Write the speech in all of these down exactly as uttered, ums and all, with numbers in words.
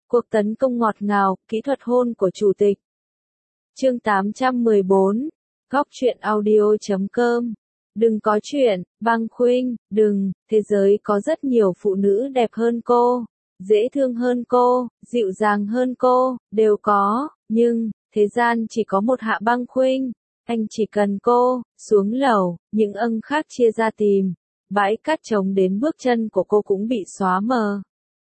Cuộc tấn công ngọt ngào, kỹ thuật hôn của chủ tịch. Chương tám trăm mười bốn, góc truyện audio chấm com. Đừng có chuyện, băng khuynh, đừng, thế giới có rất nhiều phụ nữ đẹp hơn cô, dễ thương hơn cô, dịu dàng hơn cô, đều có, nhưng, thế gian chỉ có một Hạ Băng Khuynh, anh chỉ cần cô, xuống lầu, những âng khác chia ra tìm, bãi cát trống đến bước chân của cô cũng bị xóa mờ.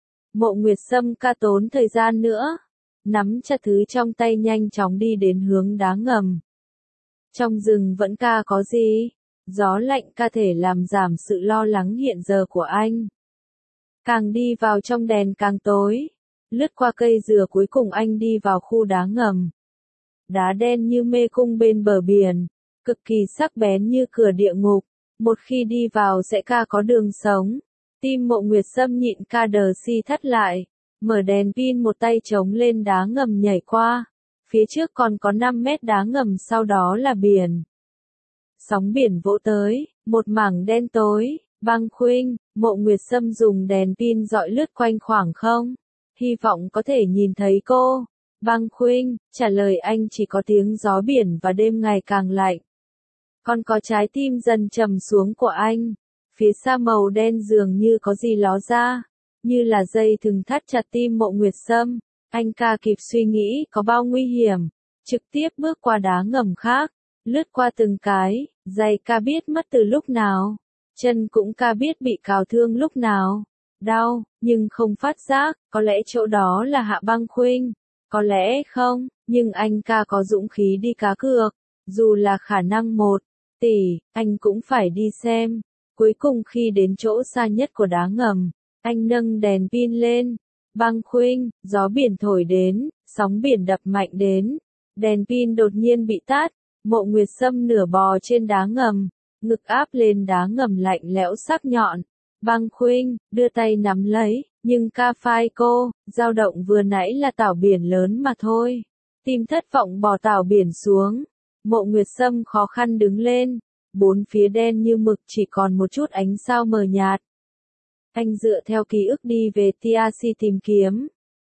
Mộ Nguyệt Sâm ca tốn thời gian nữa, nắm chặt thứ trong tay nhanh chóng đi đến hướng đá ngầm. Trong rừng vẫn ca có gì? Gió lạnh ca thể làm giảm sự lo lắng hiện giờ của anh. Càng đi vào trong đèn càng tối, lướt qua cây dừa cuối cùng anh đi vào khu đá ngầm. Đá đen như mê cung bên bờ biển, cực kỳ sắc bén như cửa địa ngục, một khi đi vào sẽ ca có đường sống. Tim Mộ Nguyệt Sâm nhịn ca đờ si thắt lại, mở đèn pin một tay chống lên đá ngầm nhảy qua, phía trước còn có năm mét đá ngầm sau đó là biển. Sóng biển vỗ tới, một mảng đen tối, Băng Khuynh, Mộ Nguyệt Sâm dùng đèn pin dọi lướt quanh khoảng không, hy vọng có thể nhìn thấy cô. Băng Khuynh, trả lời anh chỉ có tiếng gió biển và đêm ngày càng lạnh. Còn có trái tim dần trầm xuống của anh. Phía xa màu đen dường như có gì ló ra, như là dây thừng thắt chặt tim Mộ Nguyệt Sâm. Anh ca kịp suy nghĩ có bao nguy hiểm, trực tiếp bước qua đá ngầm khác, lướt qua từng cái, giày ca biết mất từ lúc nào, chân cũng ca biết bị cào thương lúc nào, đau, nhưng không phát giác, có lẽ chỗ đó là Hạ Băng Khuynh, có lẽ không, nhưng anh ca có dũng khí đi cá cược, dù là khả năng một tỷ, anh cũng phải đi xem. Cuối cùng khi đến chỗ xa nhất của đá ngầm, anh nâng đèn pin lên. Băng Khuynh, gió biển thổi đến, sóng biển đập mạnh đến. Đèn pin đột nhiên bị tắt, Mộ Nguyệt Sâm nửa bò trên đá ngầm, ngực áp lên đá ngầm lạnh lẽo sắc nhọn. Băng Khuynh, đưa tay nắm lấy, nhưng ca phai cô, dao động vừa nãy là tảo biển lớn mà thôi. Tim thất vọng bò tảo biển xuống. Mộ Nguyệt Sâm khó khăn đứng lên. Bốn phía đen như mực chỉ còn một chút ánh sao mờ nhạt. Anh dựa theo ký ức đi về tê a xê tìm kiếm.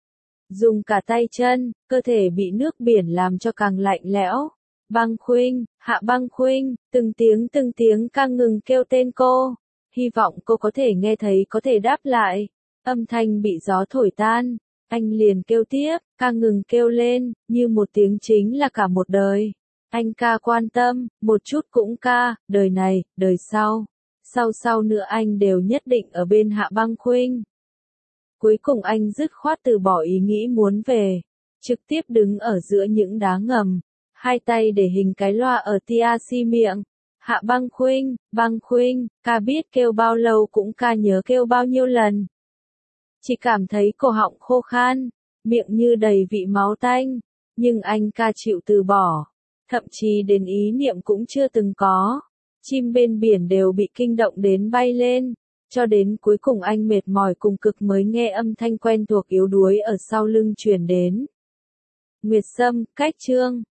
Dùng cả tay chân, cơ thể bị nước biển làm cho càng lạnh lẽo. Băng Khuynh, Hạ Băng Khuynh, từng tiếng từng tiếng ca ngừng kêu tên cô. Hy vọng cô có thể nghe thấy có thể đáp lại. Âm thanh bị gió thổi tan. Anh liền kêu tiếp, ca ngừng kêu lên, như một tiếng chính là cả một đời. Anh ca quan tâm, một chút cũng ca, đời này, đời sau. Sau sau nữa anh đều nhất định ở bên Hạ Băng Khuynh. Cuối cùng anh dứt khoát từ bỏ ý nghĩ muốn về. Trực tiếp đứng ở giữa những đá ngầm. Hai tay để hình cái loa ở tê a xê miệng. Hạ Băng Khuynh, Băng Khuynh, ca biết kêu bao lâu cũng ca nhớ kêu bao nhiêu lần. Chỉ cảm thấy cổ họng khô khan, miệng như đầy vị máu tanh. Nhưng anh ca chịu từ bỏ. Thậm chí đến ý niệm cũng chưa từng có. Chim bên biển đều bị kinh động đến bay lên. Cho đến cuối cùng anh mệt mỏi cùng cực mới nghe âm thanh quen thuộc yếu đuối ở sau lưng truyền đến. Nguyệt Sâm, cách chương.